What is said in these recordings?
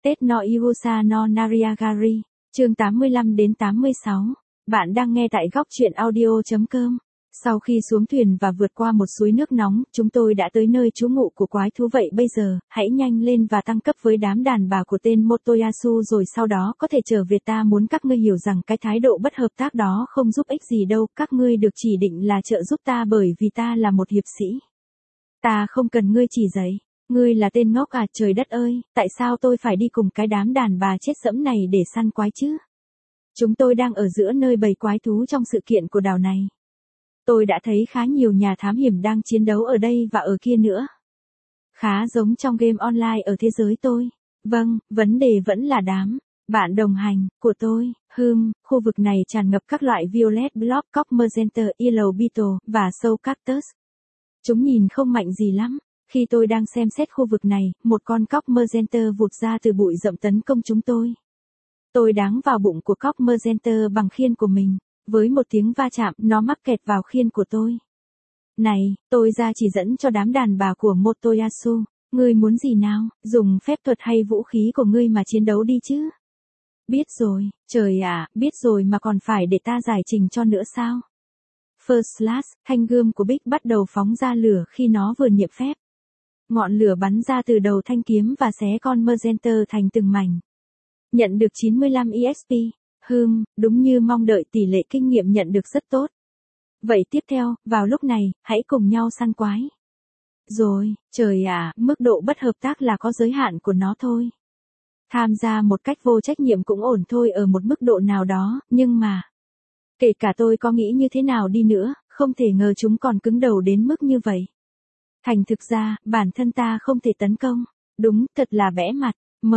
Tết no Iusa no Nariagari, chương 85 đến 86. Bạn đang nghe tại góc truyện audio.com. Sau khi xuống thuyền và vượt qua một suối nước nóng, chúng tôi đã tới nơi trú ngụ của quái thú. Vậy bây giờ, hãy nhanh lên và tăng cấp với đám đàn bà của tên Motoyasu rồi sau đó có thể trở về. Ta muốn các ngươi hiểu rằng cái thái độ bất hợp tác đó không giúp ích gì đâu. Các ngươi được chỉ định là trợ giúp ta bởi vì ta là một hiệp sĩ. Ta không cần ngươi chỉ dạy. Ngươi là tên ngốc à, trời đất ơi, tại sao tôi phải đi cùng cái đám đàn bà chết dẫm này để săn quái chứ? Chúng tôi đang ở giữa nơi bầy quái thú trong sự kiện của đảo này. Tôi đã thấy khá nhiều nhà thám hiểm đang chiến đấu ở đây và ở kia nữa. Khá giống trong game online ở thế giới tôi. Vâng, vấn đề vẫn là đám bạn đồng hành của tôi. Khu vực này tràn ngập các loại violet block, cock magenta, yellow beetle và soul cactus. Chúng nhìn không mạnh gì lắm. Khi tôi đang xem xét khu vực này, một con cock magenta vụt ra từ bụi rậm tấn công chúng tôi. Tôi đáng vào bụng của cock magenta bằng khiên của mình. Với một tiếng va chạm, nó mắc kẹt vào khiên của tôi. Này, tôi ra chỉ dẫn cho đám đàn bà của Motoyasu. Ngươi muốn gì nào, dùng phép thuật hay vũ khí của ngươi mà chiến đấu đi chứ? Biết rồi, trời ạ, biết rồi mà còn phải để ta giải trình cho nữa sao? First slash, thanh gươm của Bích bắt đầu phóng ra lửa khi nó vừa niệm phép. Ngọn lửa bắn ra từ đầu thanh kiếm và xé con magenta thành từng mảnh. Nhận được 95 EXP. Đúng như mong đợi, tỷ lệ kinh nghiệm nhận được rất tốt. Vậy tiếp theo, vào lúc này, hãy cùng nhau săn quái. Rồi, trời ạ, mức độ bất hợp tác là có giới hạn của nó thôi. Tham gia một cách vô trách nhiệm cũng ổn thôi ở một mức độ nào đó, nhưng mà... Kể cả tôi có nghĩ như thế nào đi nữa, không thể ngờ chúng còn cứng đầu đến mức như vậy. Thành thực ra, bản thân ta không thể tấn công. Đúng, thật là bẽ mặt.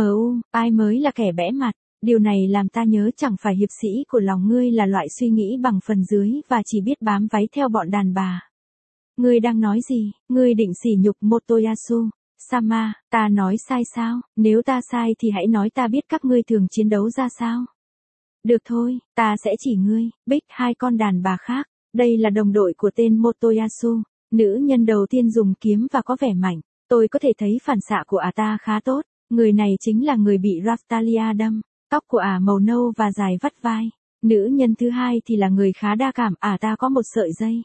Ai mới là kẻ bẽ mặt? Điều này làm ta nhớ chẳng phải hiệp sĩ của lòng ngươi là loại suy nghĩ bằng phần dưới và chỉ biết bám váy theo bọn đàn bà. Ngươi đang nói gì? Ngươi định sỉ nhục Motoyasu? Sama, ta nói sai sao? Nếu ta sai thì hãy nói ta biết các ngươi thường chiến đấu ra sao. Được thôi, ta sẽ chỉ ngươi, Bích, hai con đàn bà khác. Đây là đồng đội của tên Motoyasu. Nữ nhân đầu tiên dùng kiếm và có vẻ mạnh. Tôi có thể thấy phản xạ của ta khá tốt. Người này chính là người bị Raftalia đâm. Tóc của màu nâu và dài vắt vai. Nữ nhân thứ hai thì là người khá đa cảm. Ta có một sợi dây.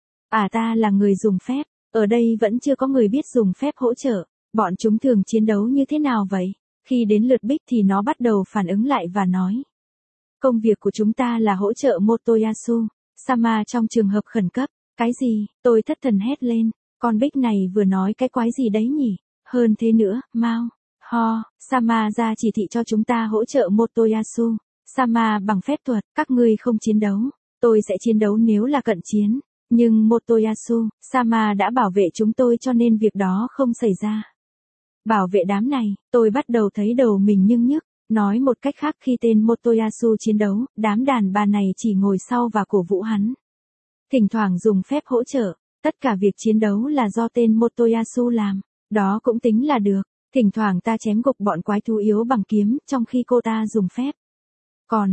Ta là người dùng phép. Ở đây vẫn chưa có người biết dùng phép hỗ trợ. Bọn chúng thường chiến đấu như thế nào vậy? Khi đến lượt Bích thì nó bắt đầu phản ứng lại và nói. Công việc của chúng ta là hỗ trợ Motoyasu Sama trong trường hợp khẩn cấp. Cái gì? Tôi thất thần hét lên. Con Bích này vừa nói cái quái gì đấy nhỉ? Hơn thế nữa, mau. Sama ra chỉ thị cho chúng ta hỗ trợ Motoyasu Sama bằng phép thuật. Các ngươi không chiến đấu. Tôi sẽ chiến đấu nếu là cận chiến. Nhưng Motoyasu Sama đã bảo vệ chúng tôi cho nên việc đó không xảy ra. Bảo vệ đám này, tôi bắt đầu thấy đầu mình nhưng nhức. Nói một cách khác, khi tên Motoyasu chiến đấu, đám đàn bà này chỉ ngồi sau và cổ vũ hắn. Thỉnh thoảng dùng phép hỗ trợ. Tất cả việc chiến đấu là do tên Motoyasu làm. Đó cũng tính là được. Thỉnh thoảng ta chém gục bọn quái thú yếu bằng kiếm, trong khi cô ta dùng phép. Còn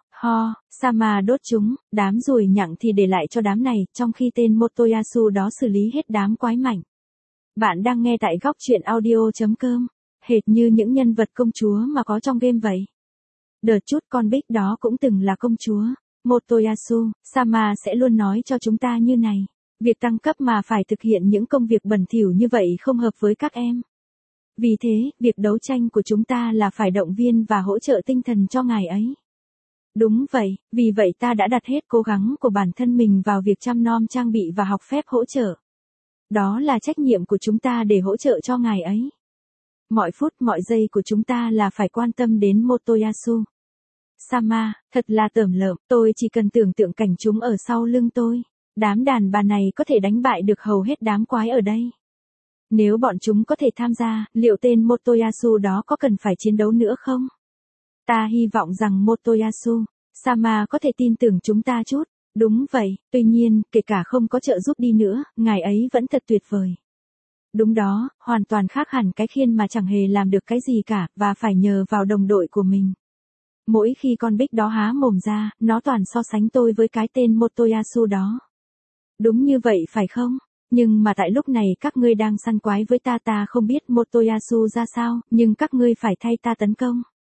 Sama đốt chúng, đám ruồi nhặng thì để lại cho đám này, trong khi tên Motoyasu đó xử lý hết đám quái mạnh. Bạn đang nghe tại góc truyện audio.com, hệt như những nhân vật công chúa mà có trong game vậy. Đợt chút con Bích đó cũng từng là công chúa. Motoyasu Sama sẽ luôn nói cho chúng ta như này. Việc tăng cấp mà phải thực hiện những công việc bẩn thỉu như vậy không hợp với các em. Vì thế, việc đấu tranh của chúng ta là phải động viên và hỗ trợ tinh thần cho ngài ấy. Đúng vậy, vì vậy ta đã đặt hết cố gắng của bản thân mình vào việc chăm nom trang bị và học phép hỗ trợ. Đó là trách nhiệm của chúng ta để hỗ trợ cho ngài ấy. Mọi phút mọi giây của chúng ta là phải quan tâm đến Motoyasu Sama, thật là tởm lợm, tôi chỉ cần tưởng tượng cảnh chúng ở sau lưng tôi. Đám đàn bà này có thể đánh bại được hầu hết đám quái ở đây. Nếu bọn chúng có thể tham gia, liệu tên Motoyasu đó có cần phải chiến đấu nữa không? Ta hy vọng rằng Motoyasu Sama có thể tin tưởng chúng ta chút. Đúng vậy, tuy nhiên, kể cả không có trợ giúp đi nữa, ngài ấy vẫn thật tuyệt vời. Đúng đó, hoàn toàn khác hẳn cái khiên mà chẳng hề làm được cái gì cả, và phải nhờ vào đồng đội của mình. Mỗi khi con Bích đó há mồm ra, nó toàn so sánh tôi với cái tên Motoyasu đó. Đúng như vậy phải không? Nhưng mà tại lúc này các ngươi đang săn quái với ta không biết Motoyasu ra sao, nhưng các ngươi phải thay ta tấn công.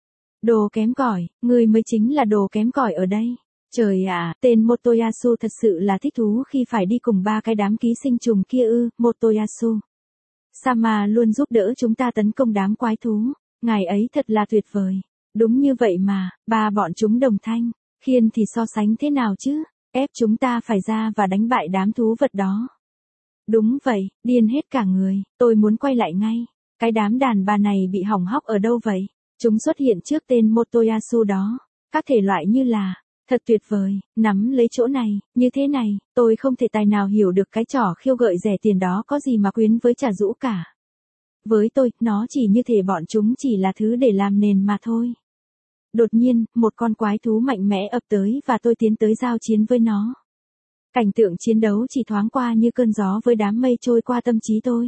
Đồ kém cỏi, ngươi mới chính là đồ kém cỏi ở đây. Trời ạ, tên Motoyasu thật sự là thích thú khi phải đi cùng ba cái đám ký sinh trùng kia ư, Motoyasu. Sama luôn giúp đỡ chúng ta tấn công đám quái thú, ngài ấy thật là tuyệt vời. Đúng như vậy mà, ba bọn chúng đồng thanh, khiên thì so sánh thế nào chứ, ép chúng ta phải ra và đánh bại đám thú vật đó. Đúng vậy, điên hết cả người, tôi muốn quay lại ngay. Cái đám đàn bà này bị hỏng hóc ở đâu vậy? Chúng xuất hiện trước tên Motoyasu đó, các thể loại như là, thật tuyệt vời, nắm lấy chỗ này, như thế này, tôi không thể tài nào hiểu được cái trò khiêu gợi rẻ tiền đó có gì mà quyến với trà rũ cả. Với tôi, nó chỉ như thể bọn chúng chỉ là thứ để làm nền mà thôi. Đột nhiên, một con quái thú mạnh mẽ ập tới và tôi tiến tới giao chiến với nó. Cảnh tượng chiến đấu chỉ thoáng qua như cơn gió với đám mây trôi qua tâm trí tôi.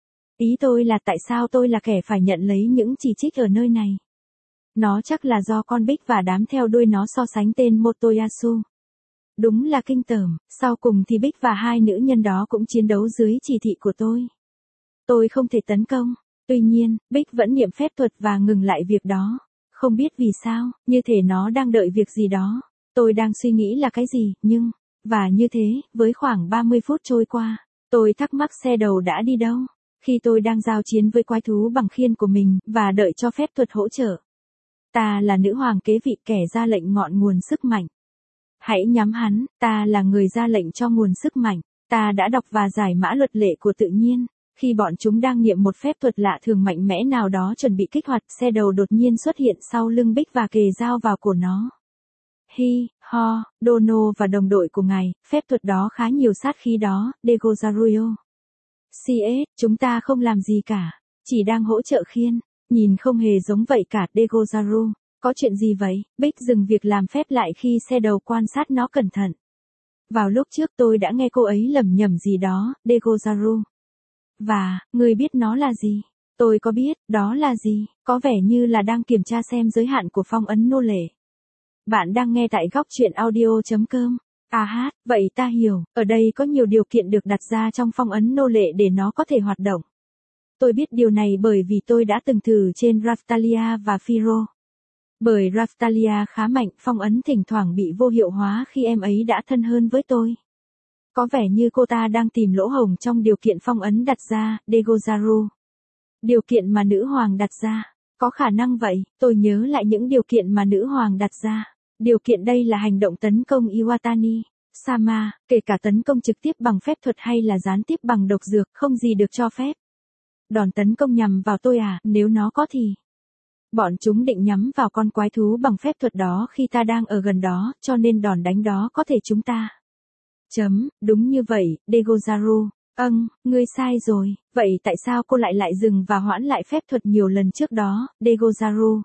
Ý tôi là tại sao tôi là kẻ phải nhận lấy những chỉ trích ở nơi này. Nó chắc là do con Bích và đám theo đuôi nó so sánh tên Motoyasu. Đúng là kinh tởm, sau cùng thì Bích và hai nữ nhân đó cũng chiến đấu dưới chỉ thị của tôi. Tôi không thể tấn công, tuy nhiên, Bích vẫn niệm phép thuật và ngừng lại việc đó. Không biết vì sao, như thể nó đang đợi việc gì đó. Tôi đang suy nghĩ là cái gì, nhưng, và như thế, với khoảng 30 phút trôi qua, tôi thắc mắc xe đầu đã đi đâu. Khi tôi đang giao chiến với quái thú bằng khiên của mình, và đợi cho phép thuật hỗ trợ. Ta là nữ hoàng kế vị kẻ ra lệnh ngọn nguồn sức mạnh. Hãy nhắm hắn, ta là người ra lệnh cho nguồn sức mạnh. Ta đã đọc và giải mã luật lệ của tự nhiên. Khi bọn chúng đang niệm một phép thuật lạ thường mạnh mẽ nào đó chuẩn bị kích hoạt, xe đầu đột nhiên xuất hiện sau lưng Bích và kề dao vào cổ nó. Hi, ho, Dono và đồng đội của ngài, phép thuật đó khá nhiều sát khí đó, Degozaruyo. CS, chúng ta không làm gì cả, chỉ đang hỗ trợ khiên, nhìn không hề giống vậy cả, Degozaru. Có chuyện gì vậy? Bích dừng việc làm phép lại khi xe đầu quan sát nó cẩn thận. Vào lúc trước tôi đã nghe cô ấy lẩm nhẩm gì đó, Degozaru. Và, người biết nó là gì? Tôi có biết, đó là gì? Có vẻ như là đang kiểm tra xem giới hạn của phong ấn nô lệ. Bạn đang nghe tại góc truyện audio.com. À hát, vậy ta hiểu, ở đây có nhiều điều kiện được đặt ra trong phong ấn nô lệ để nó có thể hoạt động. Tôi biết điều này bởi vì tôi đã từng thử trên Raftalia và Firo. Bởi Raftalia khá mạnh, phong ấn thỉnh thoảng bị vô hiệu hóa khi em ấy đã thân hơn với tôi. Có vẻ như cô ta đang tìm lỗ hổng trong điều kiện phong ấn đặt ra, Degozaru. Điều kiện mà nữ hoàng đặt ra. Có khả năng vậy, tôi nhớ lại những điều kiện mà nữ hoàng đặt ra. Điều kiện đây là hành động tấn công Iwatani, Sama, kể cả tấn công trực tiếp bằng phép thuật hay là gián tiếp bằng độc dược, không gì được cho phép. Đòn tấn công nhằm vào tôi à, nếu nó có thì. Bọn chúng định nhắm vào con quái thú bằng phép thuật đó khi ta đang ở gần đó, cho nên đòn đánh đó có thể chúng ta. Đúng như vậy, Degozaru. Ngươi sai rồi, vậy tại sao cô lại dừng và hoãn lại phép thuật nhiều lần trước đó, Degozaru?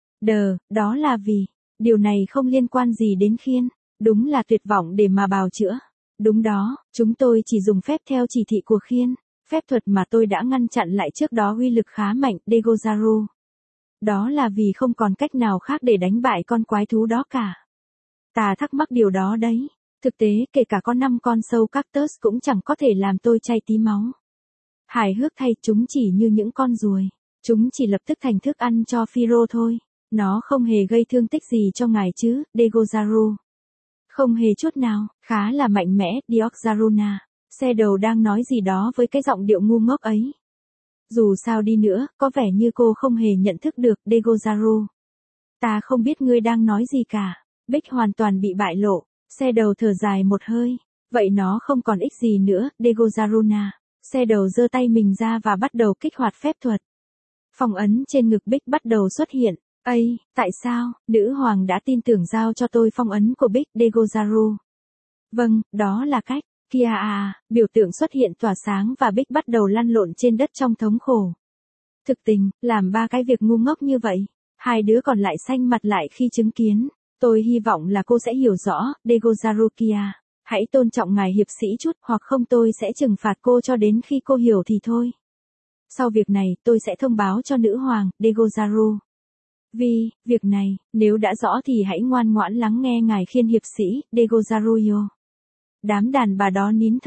Đó là vì, điều này không liên quan gì đến khiên, đúng là tuyệt vọng để mà bào chữa. Đúng đó, chúng tôi chỉ dùng phép theo chỉ thị của khiên, phép thuật mà tôi đã ngăn chặn lại trước đó uy lực khá mạnh, Degozaru. Đó là vì không còn cách nào khác để đánh bại con quái thú đó cả. Ta thắc mắc điều đó đấy. Thực tế, kể cả có 5 con sâu cactus cũng chẳng có thể làm tôi chảy tí máu. Hài hước thay, chúng chỉ như những con ruồi. Chúng chỉ lập tức thành thức ăn cho Firo thôi. Nó không hề gây thương tích gì cho ngài chứ, Degozaru. Không hề chút nào, khá là mạnh mẽ, Deoxaruna. Xe đầu đang nói gì đó với cái giọng điệu ngu ngốc ấy. Dù sao đi nữa, có vẻ như cô không hề nhận thức được, Degozaru. Ta không biết ngươi đang nói gì cả. Bích hoàn toàn bị bại lộ. Xe đầu thở dài một hơi. Vậy nó không còn ích gì nữa, Degozaruna. Xe đầu giơ tay mình ra và bắt đầu kích hoạt phép thuật. Phong ấn trên ngực Bích bắt đầu xuất hiện. Tại sao, nữ hoàng đã tin tưởng giao cho tôi phong ấn của Bích, Degozaru? Vâng, đó là cách. Kia biểu tượng xuất hiện tỏa sáng và Bích bắt đầu lăn lộn trên đất trong thống khổ. Thực tình, làm ba cái việc ngu ngốc như vậy. Hai đứa còn lại xanh mặt lại khi chứng kiến. Tôi hy vọng là cô sẽ hiểu rõ, Degozaru kia. Hãy tôn trọng ngài hiệp sĩ chút, hoặc không tôi sẽ trừng phạt cô cho đến khi cô hiểu thì thôi. Sau việc này, tôi sẽ thông báo cho nữ hoàng, Degozaru. Vì, việc này, nếu đã rõ thì hãy ngoan ngoãn lắng nghe ngài khiên hiệp sĩ, Degozaru. Đám đàn bà đó nín thở.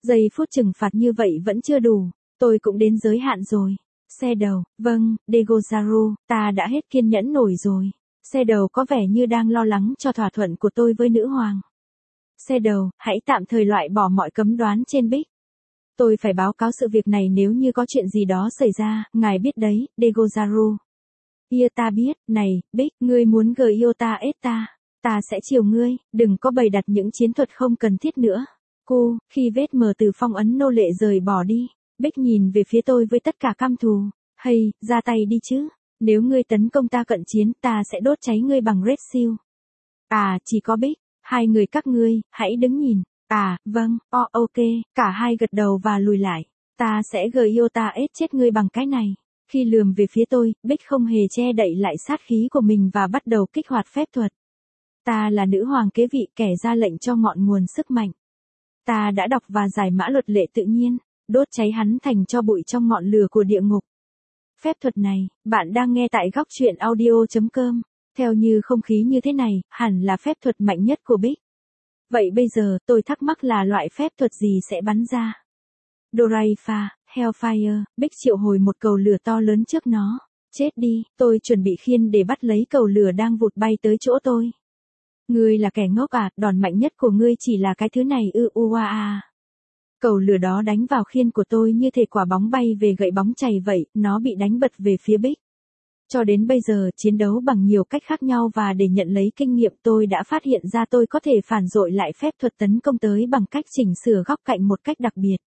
Giây phút trừng phạt như vậy vẫn chưa đủ, tôi cũng đến giới hạn rồi. Xe đầu, vâng, Degozaru, ta đã hết kiên nhẫn nổi rồi. Xe đầu có vẻ như đang lo lắng cho thỏa thuận của tôi với nữ hoàng. Xe đầu, hãy tạm thời loại bỏ mọi cấm đoán trên Bích. Tôi phải báo cáo sự việc này nếu như có chuyện gì đó xảy ra, ngài biết đấy, Degozaru. Ta biết, này, Bích, ngươi muốn Gyota ta, ta sẽ chiều ngươi, đừng có bày đặt những chiến thuật không cần thiết nữa. Khi vết mờ từ phong ấn nô lệ rời bỏ đi, Bích nhìn về phía tôi với tất cả căm thù. Hay, ra tay đi chứ. Nếu ngươi tấn công ta cận chiến, ta sẽ đốt cháy ngươi bằng Red Seal. Chỉ có Bích, hai người các ngươi, hãy đứng nhìn. Vâng, ok, cả hai gật đầu và lùi lại. Ta sẽ Gyota chết ngươi bằng cái này. Khi lườm về phía tôi, Bích không hề che đậy lại sát khí của mình và bắt đầu kích hoạt phép thuật. Ta là nữ hoàng kế vị, kẻ ra lệnh cho ngọn nguồn sức mạnh. Ta đã đọc và giải mã luật lệ tự nhiên, đốt cháy hắn thành tro bụi trong ngọn lửa của địa ngục. Phép thuật này, bạn đang nghe tại góc truyện audio.com. Theo như không khí như thế này, hẳn là phép thuật mạnh nhất của Bích. Vậy bây giờ, tôi thắc mắc là loại phép thuật gì sẽ bắn ra? Doraifa, Hellfire, Bích triệu hồi một cầu lửa to lớn trước nó. Chết đi, tôi chuẩn bị khiên để bắt lấy cầu lửa đang vụt bay tới chỗ tôi. Ngươi là kẻ ngốc đòn mạnh nhất của ngươi chỉ là cái thứ này Cầu lửa đó đánh vào khiên của tôi như thể quả bóng bay về gậy bóng chày vậy, nó bị đánh bật về phía Bích. Cho đến bây giờ, chiến đấu bằng nhiều cách khác nhau và để nhận lấy kinh nghiệm tôi đã phát hiện ra tôi có thể phản dội lại phép thuật tấn công tới bằng cách chỉnh sửa góc cạnh một cách đặc biệt.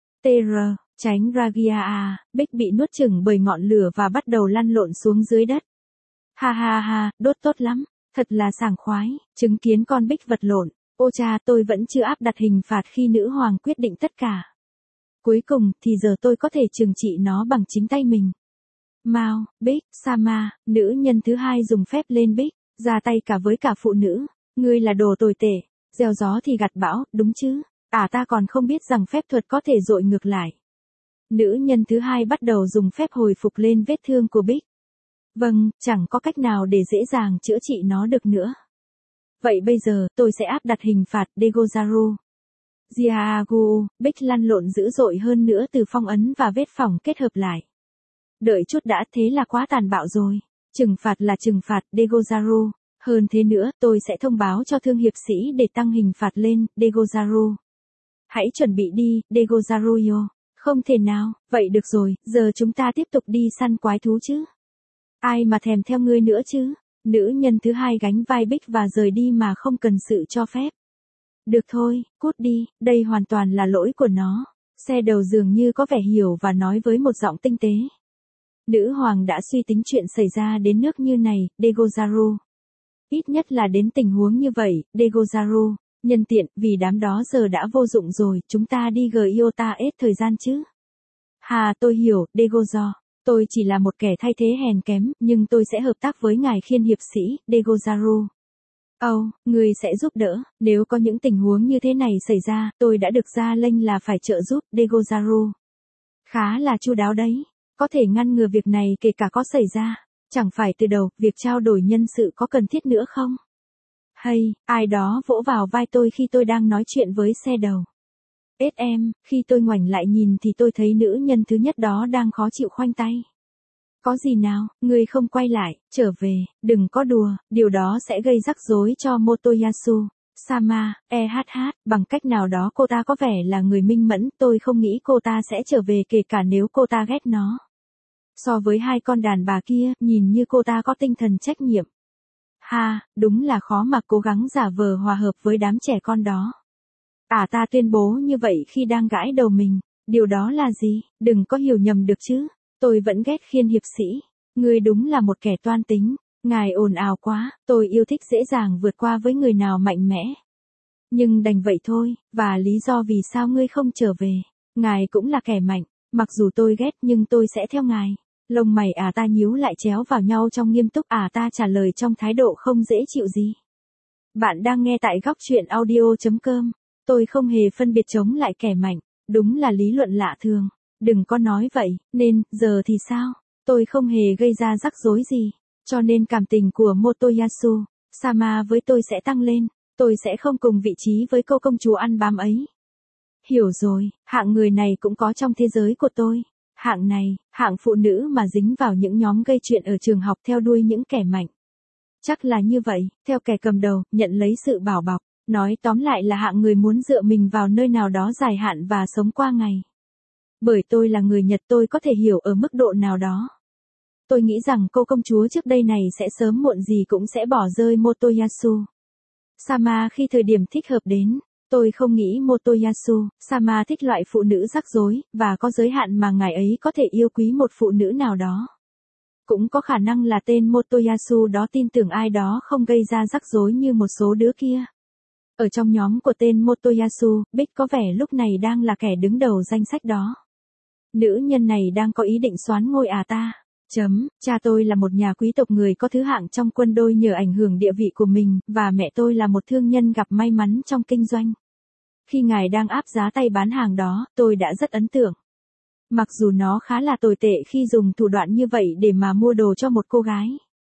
Tránh Ragia, Bích bị nuốt chửng bởi ngọn lửa và bắt đầu lăn lộn xuống dưới đất. Ha, đốt tốt lắm, thật là sảng khoái, chứng kiến con Bích vật lộn. Ô cha, tôi vẫn chưa áp đặt hình phạt khi nữ hoàng quyết định tất cả. Cuối cùng, thì giờ tôi có thể trừng trị nó bằng chính tay mình. Mao, Bích, Sama, nữ nhân thứ hai dùng phép lên Bích, ra tay cả với cả phụ nữ. Ngươi là đồ tồi tệ, gieo gió thì gặt bão, đúng chứ? Ta còn không biết rằng phép thuật có thể dội ngược lại. Nữ nhân thứ hai bắt đầu dùng phép hồi phục lên vết thương của Bích. Vâng, chẳng có cách nào để dễ dàng chữa trị nó được nữa. Vậy bây giờ, tôi sẽ áp đặt hình phạt Degozaru. Jiagu, Bích lăn lộn dữ dội hơn nữa từ phong ấn và vết phỏng kết hợp lại. Đợi chút đã, thế là quá tàn bạo rồi. Trừng phạt là trừng phạt, Degozaru. Hơn thế nữa, tôi sẽ thông báo cho thương hiệp sĩ để tăng hình phạt lên, Degozaru. Hãy chuẩn bị đi, Degozaru yo. Không thể nào, vậy được rồi, giờ chúng ta tiếp tục đi săn quái thú chứ. Ai mà thèm theo ngươi nữa chứ. Nữ nhân thứ hai gánh vai Bích và rời đi mà không cần sự cho phép. Được thôi, cút đi, đây hoàn toàn là lỗi của nó. Xe đầu dường như có vẻ hiểu và nói với một giọng tinh tế. Nữ hoàng đã suy tính chuyện xảy ra đến nước như này, Degozaru. Ít nhất là đến tình huống như vậy, Degozaru. Nhân tiện, vì đám đó giờ đã vô dụng rồi, chúng ta đi Gyota thời gian chứ. Tôi hiểu, Degozo. Tôi chỉ là một kẻ thay thế hèn kém, nhưng tôi sẽ hợp tác với ngài khiên hiệp sĩ, Degozaru. Người sẽ giúp đỡ, nếu có những tình huống như thế này xảy ra, tôi đã được ra lệnh là phải trợ giúp, Degozaru. Khá là chu đáo đấy, có thể ngăn ngừa việc này kể cả có xảy ra. Chẳng phải từ đầu, việc trao đổi nhân sự có cần thiết nữa không? Hay, ai đó vỗ vào vai tôi khi tôi đang nói chuyện với xe đầu. Khi tôi ngoảnh lại nhìn thì tôi thấy nữ nhân thứ nhất đó đang khó chịu khoanh tay. Có gì nào, ngươi không quay lại, trở về, đừng có đùa, điều đó sẽ gây rắc rối cho Motoyasu. Sama, bằng cách nào đó cô ta có vẻ là người minh mẫn, tôi không nghĩ cô ta sẽ trở về kể cả nếu cô ta ghét nó. So với hai con đàn bà kia, nhìn như cô ta có tinh thần trách nhiệm. Đúng là khó mà cố gắng giả vờ hòa hợp với đám trẻ con đó. Ta tuyên bố như vậy khi đang gãi đầu mình, điều đó là gì, đừng có hiểu nhầm được chứ, tôi vẫn ghét khiên hiệp sĩ, ngươi đúng là một kẻ toan tính, ngài ồn ào quá, tôi yêu thích dễ dàng vượt qua với người nào mạnh mẽ. Nhưng đành vậy thôi, và lý do vì sao ngươi không trở về, ngài cũng là kẻ mạnh, mặc dù tôi ghét nhưng tôi sẽ theo ngài. Lông mày ta nhíu lại chéo vào nhau trong nghiêm túc, ta trả lời trong thái độ không dễ chịu gì. Bạn đang nghe tại góc truyện audio.com. Tôi không hề phân biệt chống lại kẻ mạnh, đúng là lý luận lạ thường. Đừng có nói vậy, nên, giờ thì sao? Tôi không hề gây ra rắc rối gì, cho nên cảm tình của Motoyasu Sama với tôi sẽ tăng lên, tôi sẽ không cùng vị trí với cô công chúa ăn bám ấy. Hiểu rồi, hạng người này cũng có trong thế giới của tôi. Hạng này, hạng phụ nữ mà dính vào những nhóm gây chuyện ở trường học theo đuôi những kẻ mạnh. Chắc là như vậy, theo kẻ cầm đầu, nhận lấy sự bảo bọc. Nói tóm lại là hạng người muốn dựa mình vào nơi nào đó dài hạn và sống qua ngày. Bởi tôi là người Nhật, tôi có thể hiểu ở mức độ nào đó. Tôi nghĩ rằng cô công chúa trước đây này sẽ sớm muộn gì cũng sẽ bỏ rơi Motoyasu Sama khi thời điểm thích hợp đến. Tôi không nghĩ Motoyasu Sama thích loại phụ nữ rắc rối, và có giới hạn mà ngài ấy có thể yêu quý một phụ nữ nào đó. Cũng có khả năng là tên Motoyasu đó tin tưởng ai đó không gây ra rắc rối như một số đứa kia. Ở trong nhóm của tên Motoyasu, Bích có vẻ lúc này đang là kẻ đứng đầu danh sách đó. Nữ nhân này đang có ý định soán ngôi à ta? Cha tôi là một nhà quý tộc người có thứ hạng trong quân đội nhờ ảnh hưởng địa vị của mình, và mẹ tôi là một thương nhân gặp may mắn trong kinh doanh. Khi ngài đang áp giá tay bán hàng đó, tôi đã rất ấn tượng. Mặc dù nó khá là tồi tệ khi dùng thủ đoạn như vậy để mà mua đồ cho một cô gái.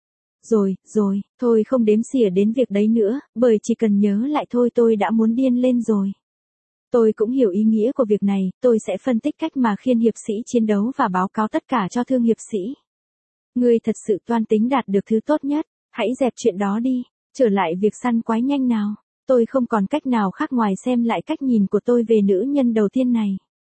Rồi, thôi không đếm xỉa đến việc đấy nữa, bởi chỉ cần nhớ lại thôi tôi đã muốn điên lên rồi. Tôi cũng hiểu ý nghĩa của việc này, tôi sẽ phân tích cách mà khiên hiệp sĩ chiến đấu và báo cáo tất cả cho thương hiệp sĩ. Ngươi thật sự toan tính đạt được thứ tốt nhất, hãy dẹp chuyện đó đi, trở lại việc săn quái nhanh nào. Tôi không còn cách nào khác ngoài xem lại cách nhìn của tôi về nữ nhân đầu tiên này.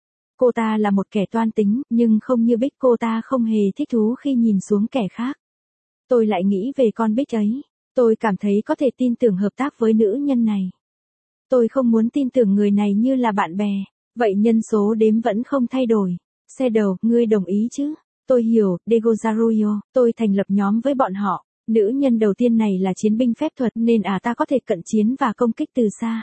Cô ta là một kẻ toan tính, nhưng không như Bích, cô ta không hề thích thú khi nhìn xuống kẻ khác. Tôi lại nghĩ về con Bích ấy, tôi cảm thấy có thể tin tưởng hợp tác với nữ nhân này. Tôi không muốn tin tưởng người này như là bạn bè, vậy nhân số đếm vẫn không thay đổi. Xe đầu, ngươi đồng ý chứ? Tôi hiểu, Degozaruyo, tôi thành lập nhóm với bọn họ. Nữ nhân đầu tiên này là chiến binh phép thuật nên ta có thể cận chiến và công kích từ xa.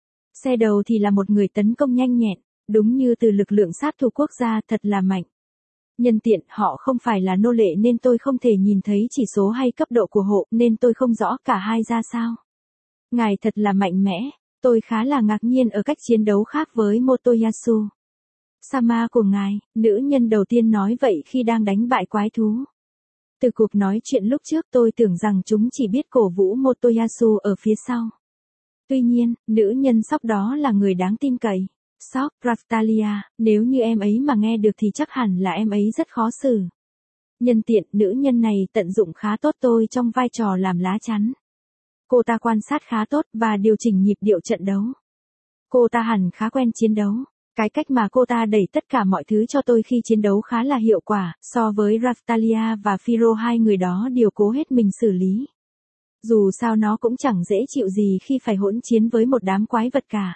Xe đầu thì là một người tấn công nhanh nhẹn, đúng như từ lực lượng sát thủ quốc gia, thật là mạnh. Nhân tiện, họ không phải là nô lệ nên tôi không thể nhìn thấy chỉ số hay cấp độ của hộ, nên tôi không rõ cả hai ra sao. Ngài thật là mạnh mẽ, tôi khá là ngạc nhiên ở cách chiến đấu khác với Motoyasu Sama của ngài, nữ nhân đầu tiên nói vậy khi đang đánh bại quái thú. Từ cuộc nói chuyện lúc trước tôi tưởng rằng chúng chỉ biết cổ vũ Motoyasu ở phía sau. Tuy nhiên, nữ nhân sóc đó là người đáng tin cậy. Sóc, Raftalia, nếu như em ấy mà nghe được thì chắc hẳn là em ấy rất khó xử. Nhân tiện, nữ nhân này tận dụng khá tốt tôi trong vai trò làm lá chắn. Cô ta quan sát khá tốt và điều chỉnh nhịp điệu trận đấu. Cô ta hẳn khá quen chiến đấu. Cái cách mà cô ta đẩy tất cả mọi thứ cho tôi khi chiến đấu khá là hiệu quả, so với Raftalia và Firo, hai người đó đều cố hết mình xử lý. Dù sao nó cũng chẳng dễ chịu gì khi phải hỗn chiến với một đám quái vật cả.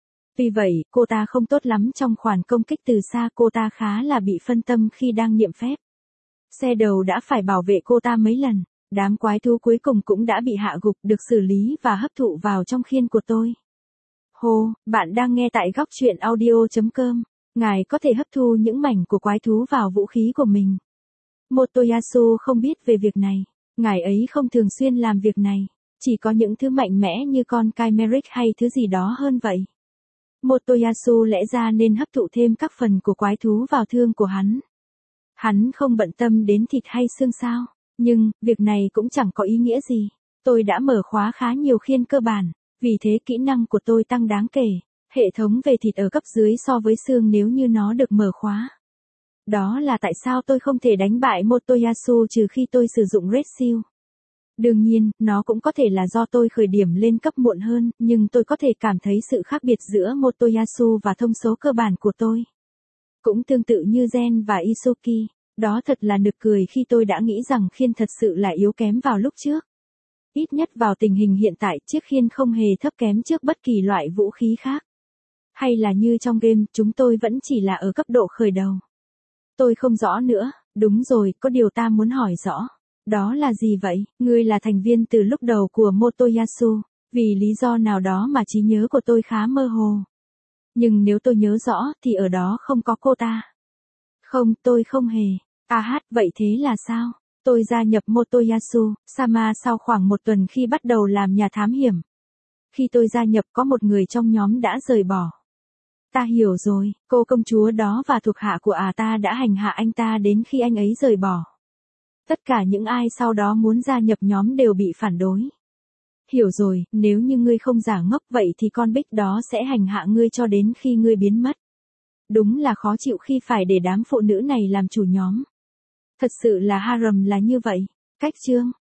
Vì vậy, cô ta không tốt lắm trong khoản công kích từ xa, cô ta khá là bị phân tâm khi đang niệm phép. Xe đầu đã phải bảo vệ cô ta mấy lần, đám quái thú cuối cùng cũng đã bị hạ gục, được xử lý và hấp thụ vào trong khiên của tôi. Hồ, bạn đang nghe tại góc truyện audio.com. Ngài có thể hấp thu những mảnh của quái thú vào vũ khí của mình. Motoyasu không biết về việc này. Ngài ấy không thường xuyên làm việc này. Chỉ có những thứ mạnh mẽ như con Chimeric hay thứ gì đó hơn vậy. Motoyasu lẽ ra nên hấp thụ thêm các phần của quái thú vào thương của hắn. Hắn không bận tâm đến thịt hay xương sao. Nhưng, việc này cũng chẳng có ý nghĩa gì. Tôi đã mở khóa khá nhiều khiên cơ bản. Vì thế kỹ năng của tôi tăng đáng kể. Hệ thống về thịt ở cấp dưới so với xương nếu như nó được mở khóa. Đó là tại sao tôi không thể đánh bại Motoyasu trừ khi tôi sử dụng Red Seal. Đương nhiên, nó cũng có thể là do tôi khởi điểm lên cấp muộn hơn, nhưng tôi có thể cảm thấy sự khác biệt giữa Motoyasu và thông số cơ bản của tôi. Cũng tương tự như Gen và Isuki, đó thật là nực cười khi tôi đã nghĩ rằng khiên thật sự là yếu kém vào lúc trước. Ít nhất vào tình hình hiện tại, chiếc khiên không hề thấp kém trước bất kỳ loại vũ khí khác. Hay là như trong game, chúng tôi vẫn chỉ là ở cấp độ khởi đầu. Tôi không rõ nữa, đúng rồi, có điều ta muốn hỏi rõ. Đó là gì vậy? Ngươi là thành viên từ lúc đầu của Motoyasu, vì lý do nào đó mà trí nhớ của tôi khá mơ hồ. Nhưng nếu tôi nhớ rõ thì ở đó không có cô ta. Không, tôi không hề. Vậy thế là sao? Tôi gia nhập Motoyasu Sama sau khoảng một tuần khi bắt đầu làm nhà thám hiểm. Khi tôi gia nhập có một người trong nhóm đã rời bỏ. Ta hiểu rồi, cô công chúa đó và thuộc hạ của ta đã hành hạ anh ta đến khi anh ấy rời bỏ. Tất cả những ai sau đó muốn gia nhập nhóm đều bị phản đối. Hiểu rồi, nếu như ngươi không giả ngốc vậy thì con Bích đó sẽ hành hạ ngươi cho đến khi ngươi biến mất. Đúng là khó chịu khi phải để đám phụ nữ này làm chủ nhóm. Thật sự là harem là như vậy. Cách chương